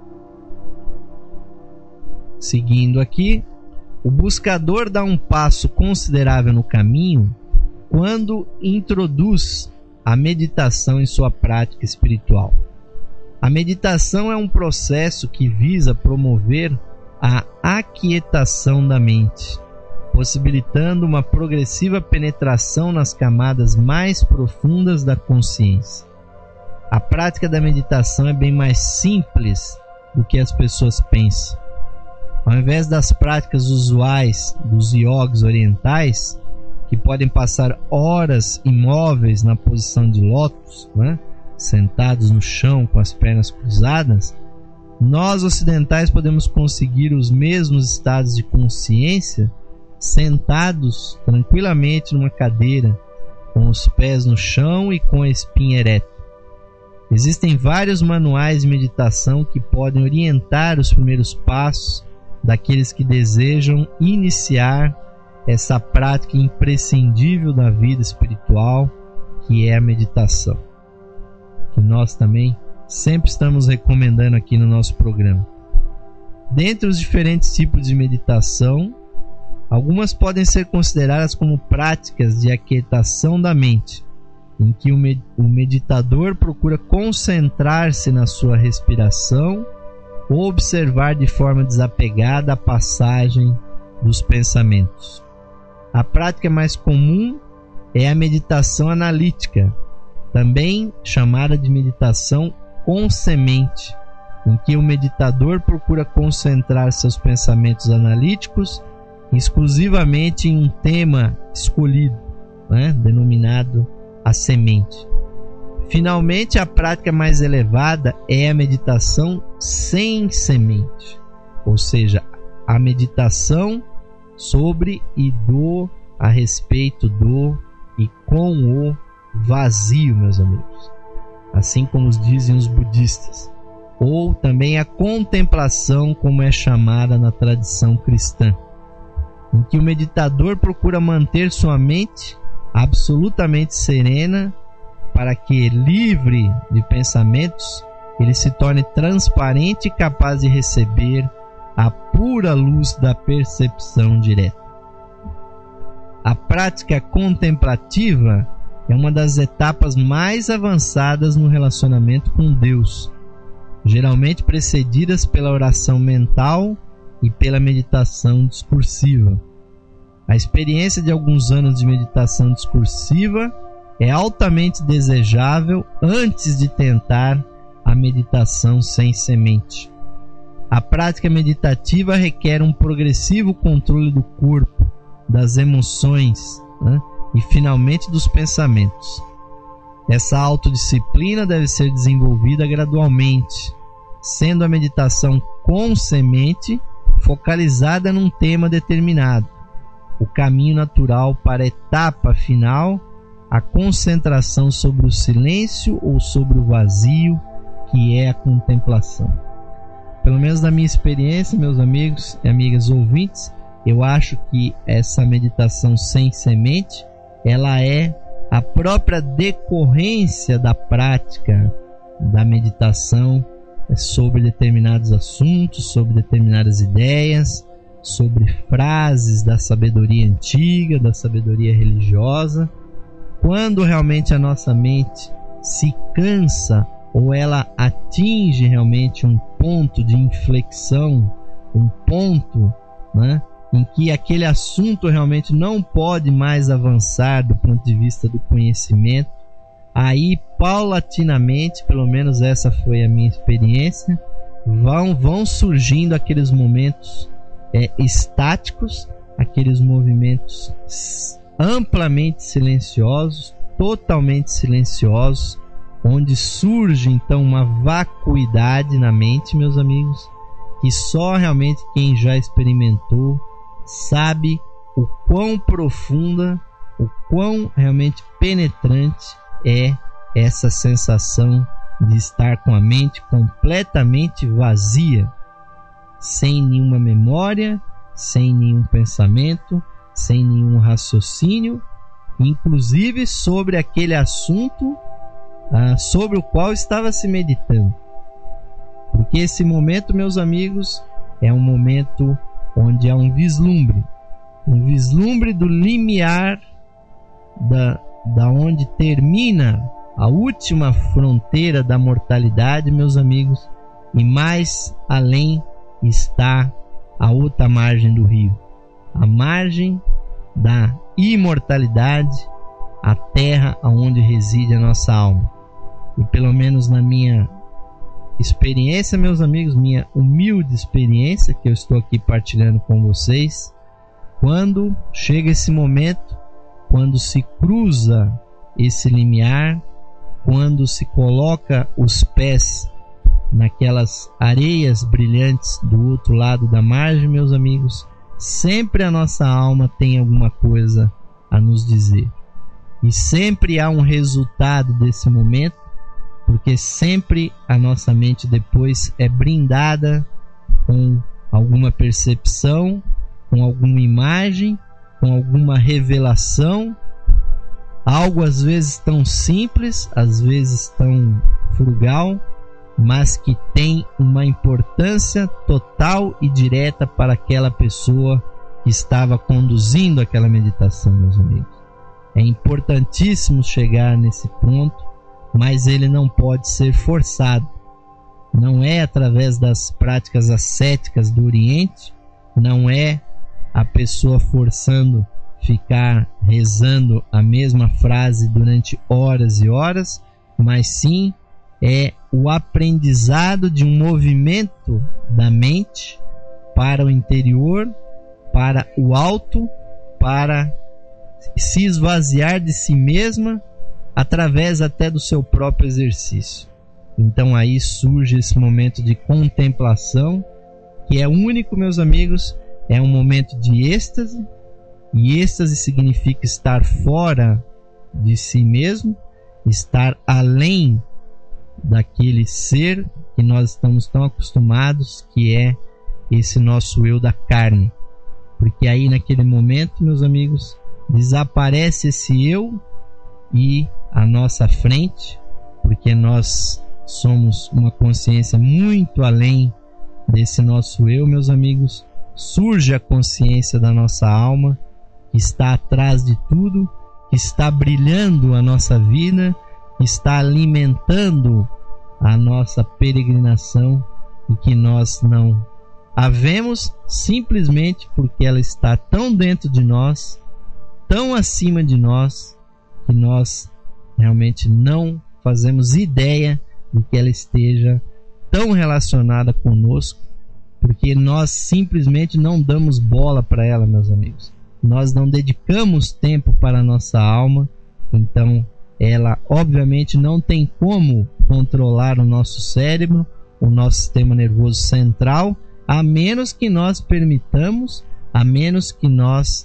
Seguindo aqui, o buscador dá um passo considerável no caminho quando introduz a meditação em sua prática espiritual. A meditação é um processo que visa promover a aquietação da mente, possibilitando uma progressiva penetração nas camadas mais profundas da consciência. A prática da meditação é bem mais simples do que as pessoas pensam. Ao invés das práticas usuais dos iogues orientais, que podem passar horas imóveis na posição de lótus, né, sentados no chão com as pernas cruzadas, nós ocidentais podemos conseguir os mesmos estados de consciência sentados tranquilamente numa cadeira, com os pés no chão e com a espinha ereta. Existem vários manuais de meditação que podem orientar os primeiros passos daqueles que desejam iniciar essa prática imprescindível da vida espiritual, que é a meditação, que nós também sempre estamos recomendando aqui no nosso programa. Dentre os diferentes tipos de meditação, algumas podem ser consideradas como práticas de aquietação da mente, em que o meditador procura concentrar-se na sua respiração ou observar de forma desapegada a passagem dos pensamentos. A prática mais comum é a meditação analítica, também chamada de meditação com semente, em que o meditador procura concentrar seus pensamentos analíticos exclusivamente em um tema escolhido, né, denominado a semente. Finalmente, a prática mais elevada é a meditação sem semente, ou seja, a meditação sobre e do, a respeito do e com o vazio, meus amigos, assim como os dizem os budistas, ou também a contemplação, como é chamada na tradição cristã, em que o meditador procura manter sua mente absolutamente serena para que, livre de pensamentos, ele se torne transparente e capaz de receber a pura luz da percepção direta. A prática contemplativa é uma das etapas mais avançadas no relacionamento com Deus, geralmente precedidas pela oração mental e pela meditação discursiva. A experiência de alguns anos de meditação discursiva é altamente desejável antes de tentar a meditação sem semente. A prática meditativa requer um progressivo controle do corpo, das emoções, né, e finalmente dos pensamentos. Essa autodisciplina deve ser desenvolvida gradualmente, sendo a meditação com semente focalizada num tema determinado. O caminho natural para a etapa final, a concentração sobre o silêncio ou sobre o vazio, que é a contemplação. Pelo menos na minha experiência, meus amigos e amigas ouvintes, eu acho que essa meditação sem semente, ela é a própria decorrência da prática da meditação sobre determinados assuntos, sobre determinadas ideias, sobre frases da sabedoria antiga, da sabedoria religiosa. Quando realmente a nossa mente se cansa ou ela atinge realmente um ponto de inflexão, um ponto, né, em que aquele assunto realmente não pode mais avançar do ponto de vista do conhecimento, aí paulatinamente, pelo menos essa foi a minha experiência, vão, vão surgindo aqueles momentos É, estáticos, aqueles movimentos amplamente silenciosos, totalmente silenciosos, onde surge então uma vacuidade na mente, meus amigos, que só realmente quem já experimentou sabe o quão profunda, o quão realmente penetrante é essa sensação de estar com a mente completamente vazia, sem nenhuma memória, sem nenhum pensamento, sem nenhum raciocínio, inclusive sobre aquele assunto ah, sobre o qual estava se meditando. Porque esse momento, meus amigos, é um momento onde há um vislumbre, um vislumbre do limiar da, da onde termina a última fronteira da mortalidade, meus amigos, e mais além está a outra margem do rio, a margem da imortalidade, a terra onde reside a nossa alma. E pelo menos na minha experiência, meus amigos, minha humilde experiência que eu estou aqui partilhando com vocês, quando chega esse momento, quando se cruza esse limiar, quando se coloca os pés naquelas areias brilhantes do outro lado da margem, meus amigos, sempre a nossa alma tem alguma coisa a nos dizer. E sempre há um resultado desse momento, porque sempre a nossa mente depois é brindada com alguma percepção, com alguma imagem, com alguma revelação, algo às vezes tão simples, às vezes tão frugal, mas que tem uma importância total e direta para aquela pessoa que estava conduzindo aquela meditação, meus amigos. É importantíssimo chegar nesse ponto, mas ele não pode ser forçado. Não é através das práticas ascéticas do Oriente, não é a pessoa forçando ficar rezando a mesma frase durante horas e horas, mas sim é o aprendizado de um movimento da mente para o interior, para o alto, para se esvaziar de si mesma através até do seu próprio exercício. Então aí surge esse momento de contemplação, que é único, meus amigos, é um momento de êxtase, e êxtase significa estar fora de si mesmo, estar além daquele ser que nós estamos tão acostumados, que é esse nosso eu da carne. Porque aí naquele momento, meus amigos, desaparece esse eu e à nossa frente, porque nós somos uma consciência muito além desse nosso eu, meus amigos, surge a consciência da nossa alma, que está atrás de tudo, que está brilhando a nossa vida, que está alimentando a nossa peregrinação e que nós não a vemos simplesmente porque ela está tão dentro de nós, tão acima de nós, que nós realmente não fazemos ideia de que ela esteja tão relacionada conosco, porque nós simplesmente não damos bola para ela, meus amigos. Nós não dedicamos tempo para a nossa alma, então ela obviamente não tem como controlar o nosso cérebro, o nosso sistema nervoso central, a menos que nós permitamos, a menos que nós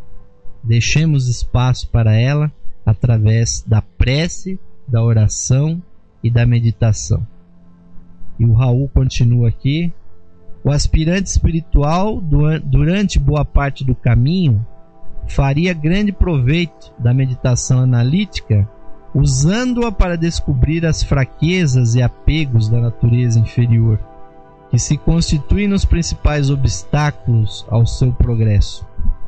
deixemos espaço para ela através da prece, da oração e da meditação. E o Raul continua aqui: o aspirante espiritual, durante boa parte do caminho, faria grande proveito da meditação analítica, usando-a para descobrir as fraquezas e apegos da natureza inferior, que se constituem nos principais obstáculos ao seu progresso.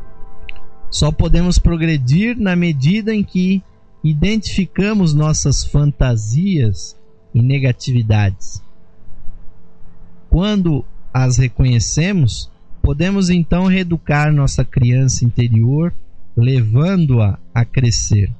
Só podemos progredir na medida em que identificamos nossas fantasias e negatividades. Quando as reconhecemos, podemos então reeducar nossa criança interior, levando-a a crescer.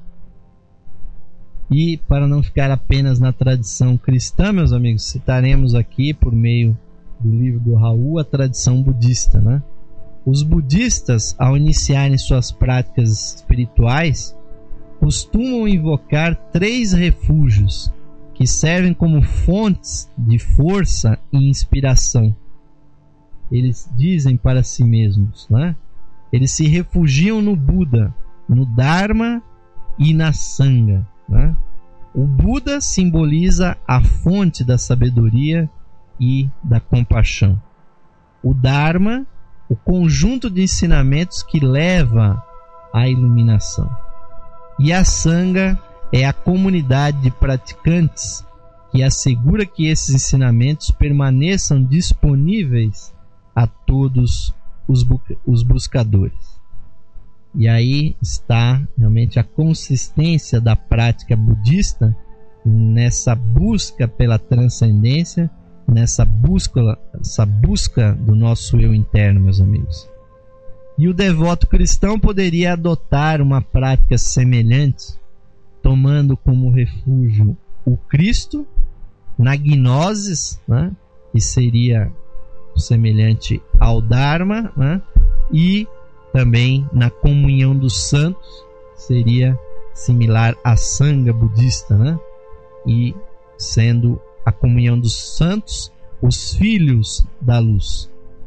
E para não ficar apenas na tradição cristã, meus amigos, citaremos aqui, por meio do livro do Raul, a tradição budista, né? Os budistas, ao iniciarem suas práticas espirituais, costumam invocar três refúgios que servem como fontes de força e inspiração. Eles dizem para si mesmos, né? Eles se refugiam no Buda, no Dharma e na Sangha, né? O Buda simboliza a fonte da sabedoria e da compaixão. O Dharma, o conjunto de ensinamentos que leva à iluminação. E a Sangha é a comunidade de praticantes que assegura que esses ensinamentos permaneçam disponíveis a todos os, bu- os buscadores. E aí está realmente a consistência da prática budista nessa busca pela transcendência, nessa busca, essa busca do nosso eu interno, meus amigos. E o devoto cristão poderia adotar uma prática semelhante, tomando como refúgio o Cristo, na gnosis, né, que seria semelhante ao Dharma, né, e também na comunhão dos santos, seria similar à Sangha budista, né, e sendo a comunhão dos santos os filhos da luz.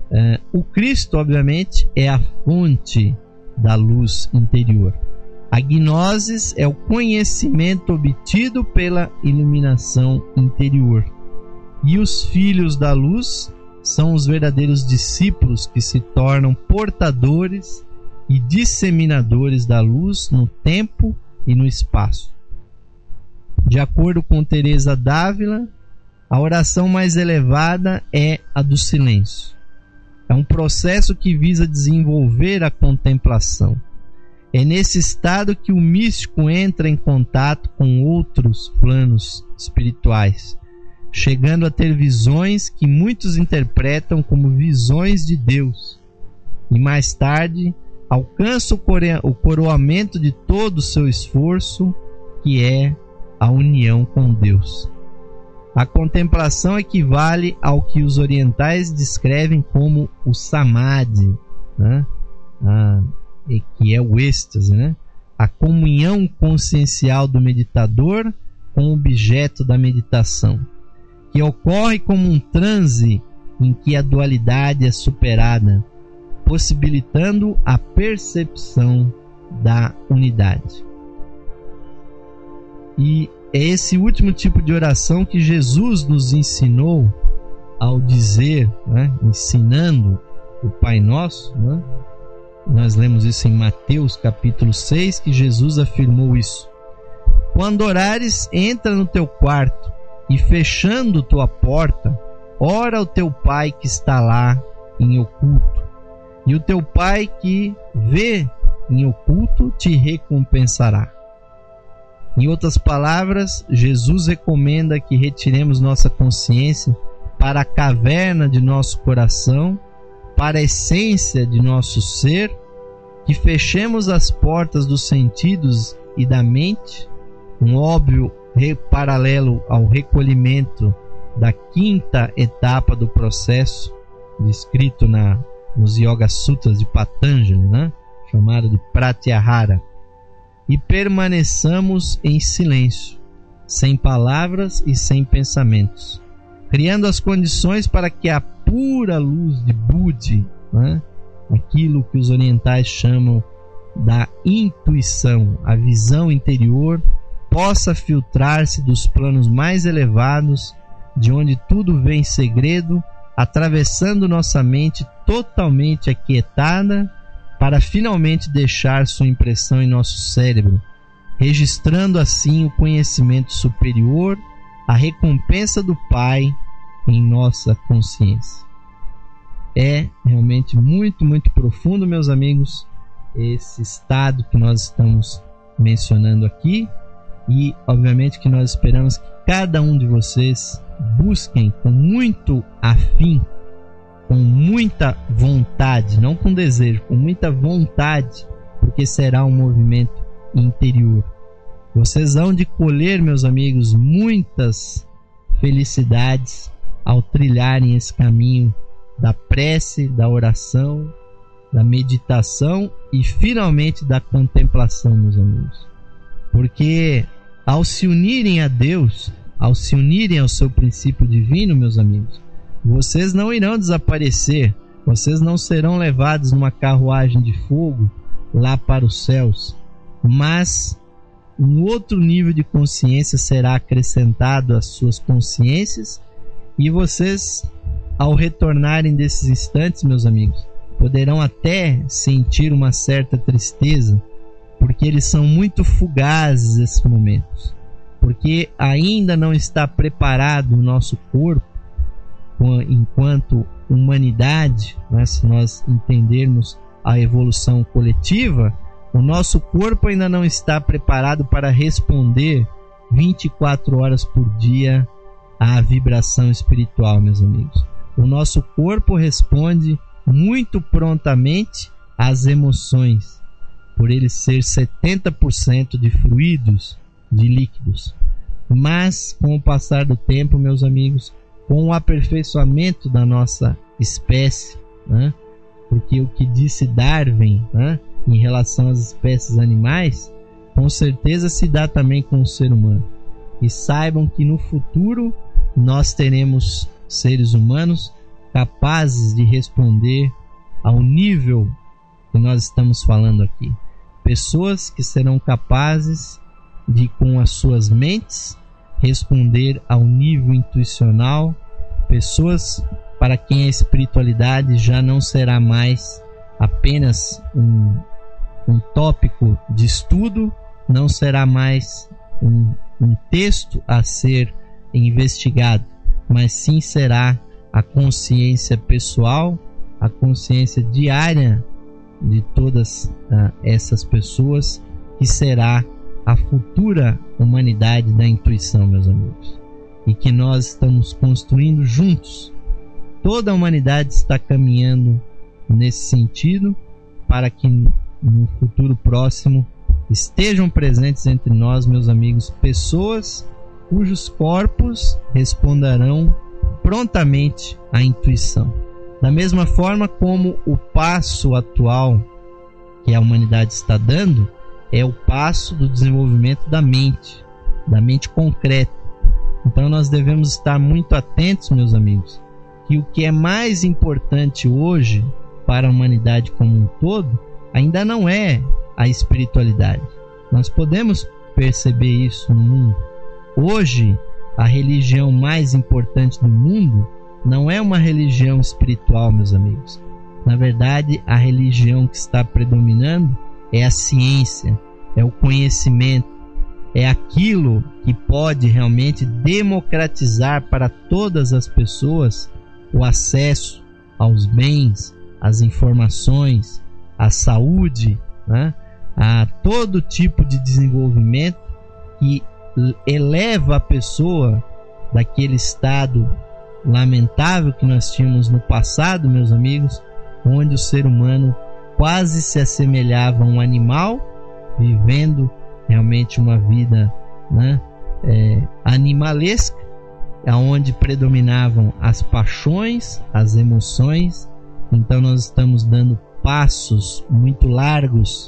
É, o Cristo, obviamente, é a fonte da luz interior. A gnosis é o conhecimento obtido pela iluminação interior. E os filhos da luz são os verdadeiros discípulos que se tornam portadores e disseminadores da luz no tempo e no espaço. De acordo com Teresa d'Ávila, a oração mais elevada é a do silêncio. É um processo que visa desenvolver a contemplação. É nesse estado que o místico entra em contato com outros planos espirituais, chegando a ter visões que muitos interpretam como visões de Deus. E mais tarde, alcança o coroamento de todo o seu esforço, que é a união com Deus. A contemplação equivale ao que os orientais descrevem como o samadhi, né? Ah, que é o êxtase, né? A comunhão consciencial do meditador com o objeto da meditação, que ocorre como um transe em que a dualidade é superada, possibilitando a percepção da unidade. E é esse último tipo de oração que Jesus nos ensinou ao dizer, né, ensinando o Pai Nosso, né? Nós lemos isso em Mateus capítulo seis, que Jesus afirmou isso. Quando orares, entra no teu quarto e, fechando tua porta, ora ao teu Pai que está lá em oculto, e o teu Pai que vê em oculto te recompensará. Em outras palavras, Jesus recomenda que retiremos nossa consciência para a caverna de nosso coração, para a essência de nosso ser, que fechemos as portas dos sentidos e da mente, um óbvio paralelo ao recolhimento da quinta etapa do processo, descrito na, nos Yoga Sutras de Patanjali, né? Chamado de Pratyahara, e permaneçamos em silêncio, sem palavras e sem pensamentos, criando as condições para que a pura luz de Buddhi, né, aquilo que os orientais chamam da intuição, a visão interior, possa filtrar-se dos planos mais elevados, de onde tudo vem em segredo, atravessando nossa mente totalmente aquietada, para finalmente deixar sua impressão em nosso cérebro, registrando assim o conhecimento superior, a recompensa do Pai em nossa consciência. É realmente muito, muito profundo, meus amigos, esse estado que nós estamos mencionando aqui, e obviamente que nós esperamos que cada um de vocês busquem com muito afinco, com muita vontade, não com desejo, com muita vontade, porque será um movimento interior. Vocês hão de colher, meus amigos, muitas felicidades ao trilharem esse caminho da prece, da oração, da meditação e finalmente da contemplação, meus amigos. Porque ao se unirem a Deus, ao se unirem ao seu princípio divino, meus amigos, vocês não irão desaparecer, vocês não serão levados numa carruagem de fogo lá para os céus, mas um outro nível de consciência será acrescentado às suas consciências, e vocês, ao retornarem desses instantes, meus amigos, poderão até sentir uma certa tristeza, porque eles são muito fugazes esses momentos, porque ainda não está preparado o nosso corpo enquanto humanidade, né? Se nós entendermos a evolução coletiva, o nosso corpo ainda não está preparado para responder vinte e quatro horas por dia à vibração espiritual, meus amigos. O nosso corpo responde muito prontamente às emoções, por ele ser setenta por cento de fluidos, de líquidos. Mas com o passar do tempo, meus amigos, com o aperfeiçoamento da nossa espécie, né? Porque o que disse Darwin, né, em relação às espécies animais, com certeza se dá também com o ser humano. E saibam que no futuro nós teremos seres humanos capazes de responder ao nível que nós estamos falando aqui. Pessoas que serão capazes de, com as suas mentes, responder ao nível intuicional. Pessoas para quem a espiritualidade já não será mais apenas um, um tópico de estudo, não será mais um, um texto a ser investigado, mas sim será a consciência pessoal, a consciência diária de todas uh, essas pessoas, que será a futura humanidade da intuição, meus amigos, e que nós estamos construindo juntos. Toda a humanidade está caminhando nesse sentido, para que no futuro próximo estejam presentes entre nós, meus amigos, pessoas cujos corpos responderão prontamente à intuição. Da mesma forma como o passo atual que a humanidade está dando é o passo do desenvolvimento da mente, da mente concreta. Então nós devemos estar muito atentos, meus amigos, que o que é mais importante hoje para a humanidade como um todo ainda não é a espiritualidade. Nós podemos perceber isso no mundo. Hoje, a religião mais importante do mundo não é uma religião espiritual, meus amigos. Na verdade, a religião que está predominando é a ciência, é o conhecimento, é aquilo que pode realmente democratizar para todas as pessoas o acesso aos bens, às informações, à saúde, né? A todo tipo de desenvolvimento que eleva a pessoa daquele estado lamentável que nós tínhamos no passado, meus amigos, onde o ser humano quase se assemelhava a um animal, vivendo realmente uma vida, né, é, animalesca, onde predominavam as paixões, as emoções. Então nós estamos dando passos muito largos,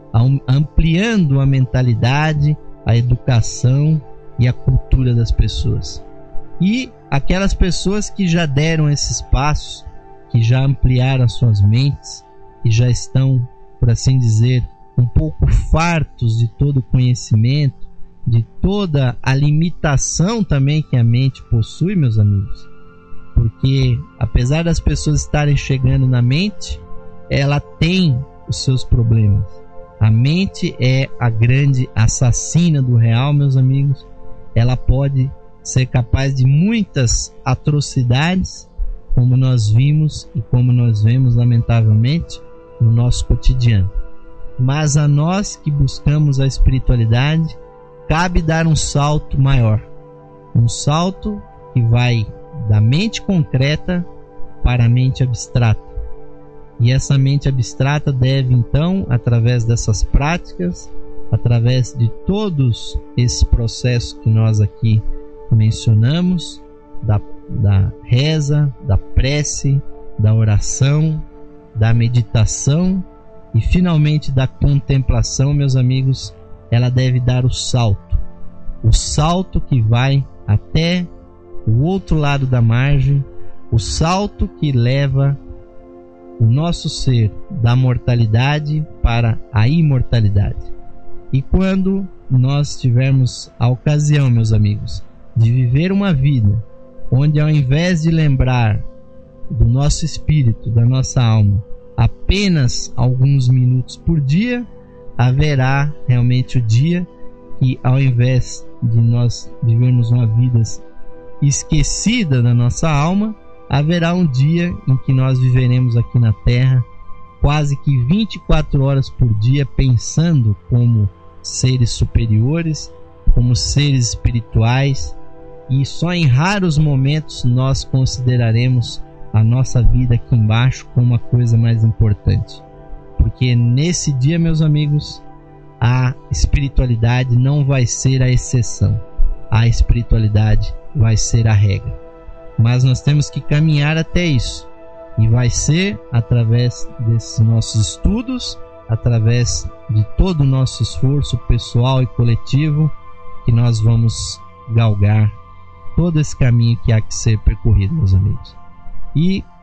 ampliando a mentalidade, a educação e a cultura das pessoas. E aquelas pessoas que já deram esses passos, que já ampliaram as suas mentes, que já estão, por assim dizer, um pouco fartos de todo o conhecimento, de toda a limitação também que a mente possui, meus amigos. Porque apesar das pessoas estarem chegando na mente, ela tem os seus problemas. A mente é a grande assassina do real, meus amigos. Ela pode ser capaz de muitas atrocidades, como nós vimos e como nós vemos lamentavelmente no nosso cotidiano. Mas a nós que buscamos a espiritualidade, cabe dar um salto maior, um salto que vai da mente concreta para a mente abstrata. E essa mente abstrata deve então, através dessas práticas, através de todos esses processos que nós aqui mencionamos, da, da reza, da prece, da oração, da meditação e finalmente da contemplação, meus amigos, ela deve dar o salto, o salto que vai até o outro lado da margem, o salto que leva o nosso ser da mortalidade para a imortalidade. E quando nós tivermos a ocasião, meus amigos, de viver uma vida onde, ao invés de lembrar do nosso espírito, da nossa alma, apenas alguns minutos por dia, haverá realmente o dia que, ao invés de nós vivermos uma vida esquecida da nossa alma, haverá um dia em que nós viveremos aqui na Terra quase que vinte e quatro horas por dia, pensando como seres superiores, como seres espirituais, e só em raros momentos nós consideraremos a nossa vida aqui embaixo como a coisa mais importante. Porque nesse dia, meus amigos, a espiritualidade não vai ser a exceção, a espiritualidade vai ser a regra. Mas nós temos que caminhar até isso, e vai ser através desses nossos estudos, através de todo o nosso esforço pessoal e coletivo, que nós vamos galgar todo esse caminho que há que ser percorrido, meus amigos. E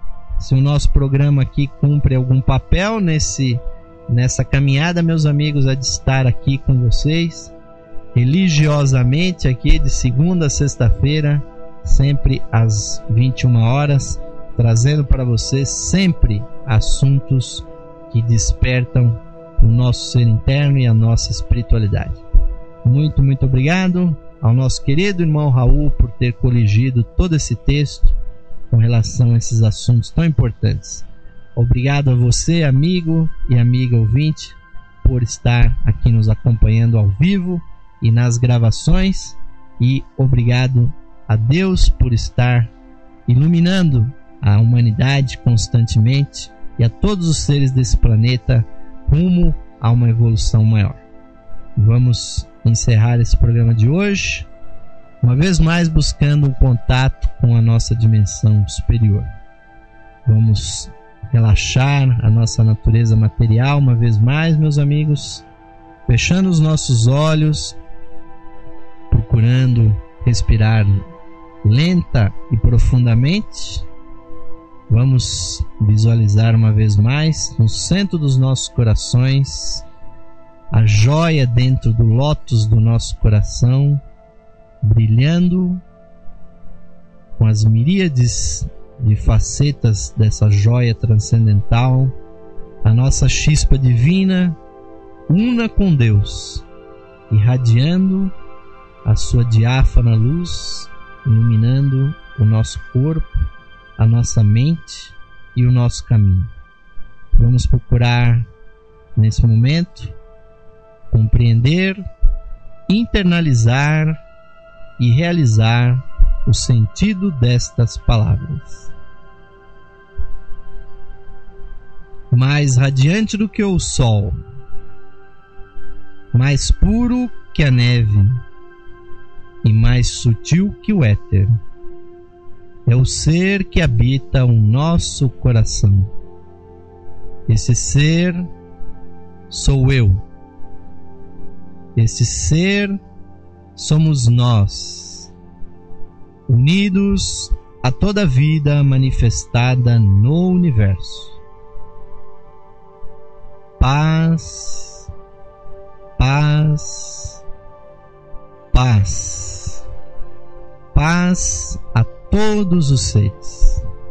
se o nosso programa aqui cumpre algum papel nesse, nessa caminhada, meus amigos, é de estar aqui com vocês, religiosamente aqui de segunda a sexta-feira, sempre às vinte e uma horas, trazendo para vocês sempre assuntos que despertam o nosso ser interno e a nossa espiritualidade. Muito, muito obrigado ao nosso querido irmão Raul por ter coligido todo esse texto com relação a esses assuntos tão importantes. Obrigado a você, amigo e amiga ouvinte, por estar aqui nos acompanhando ao vivo e nas gravações, e obrigado a Deus por estar iluminando a humanidade constantemente e a todos os seres desse planeta rumo a uma evolução maior. Vamos encerrar esse programa de hoje, uma vez mais buscando um contato com a nossa dimensão superior. Vamos relaxar a nossa natureza material uma vez mais, meus amigos, fechando os nossos olhos, procurando respirar lenta e profundamente. Vamos visualizar uma vez mais no centro dos nossos corações a joia dentro do lótus do nosso coração, brilhando com as miríades de facetas dessa joia transcendental, a nossa chispa divina, una com Deus, irradiando a sua diáfana luz, iluminando o nosso corpo, a nossa mente e o nosso caminho. Vamos procurar nesse momento compreender, internalizar e realizar o sentido destas palavras. Mais radiante do que o sol, mais puro que a neve e mais sutil que o éter, é o ser que habita o nosso coração. Esse ser sou eu. Esse ser somos nós, unidos a toda a vida manifestada no universo. Paz, paz, paz, paz a todos os seres.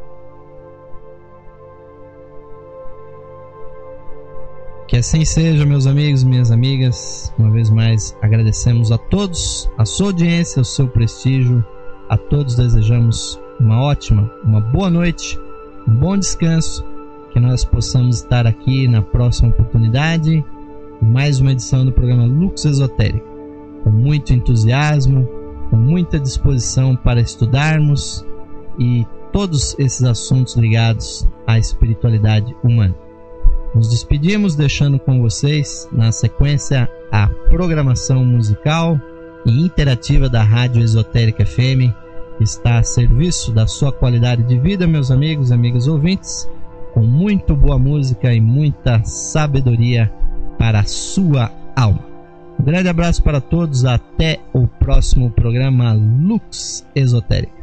Que assim seja, meus amigos e minhas amigas. Uma vez mais, agradecemos a todos a sua audiência, o seu prestígio. A todos desejamos uma ótima, uma boa noite, um bom descanso. Que nós possamos estar aqui na próxima oportunidade, em mais uma edição do programa Lux Esotérica, com muito entusiasmo, com muita disposição para estudarmos e todos esses assuntos ligados à espiritualidade humana. Nos despedimos deixando com vocês, na sequência, a programação musical e interativa da Rádio Esotérica F M, que está a serviço da sua qualidade de vida, meus amigos e amigas ouvintes, com muito boa música e muita sabedoria para a sua alma. Um grande abraço para todos, até o próximo programa Lux Esotérica.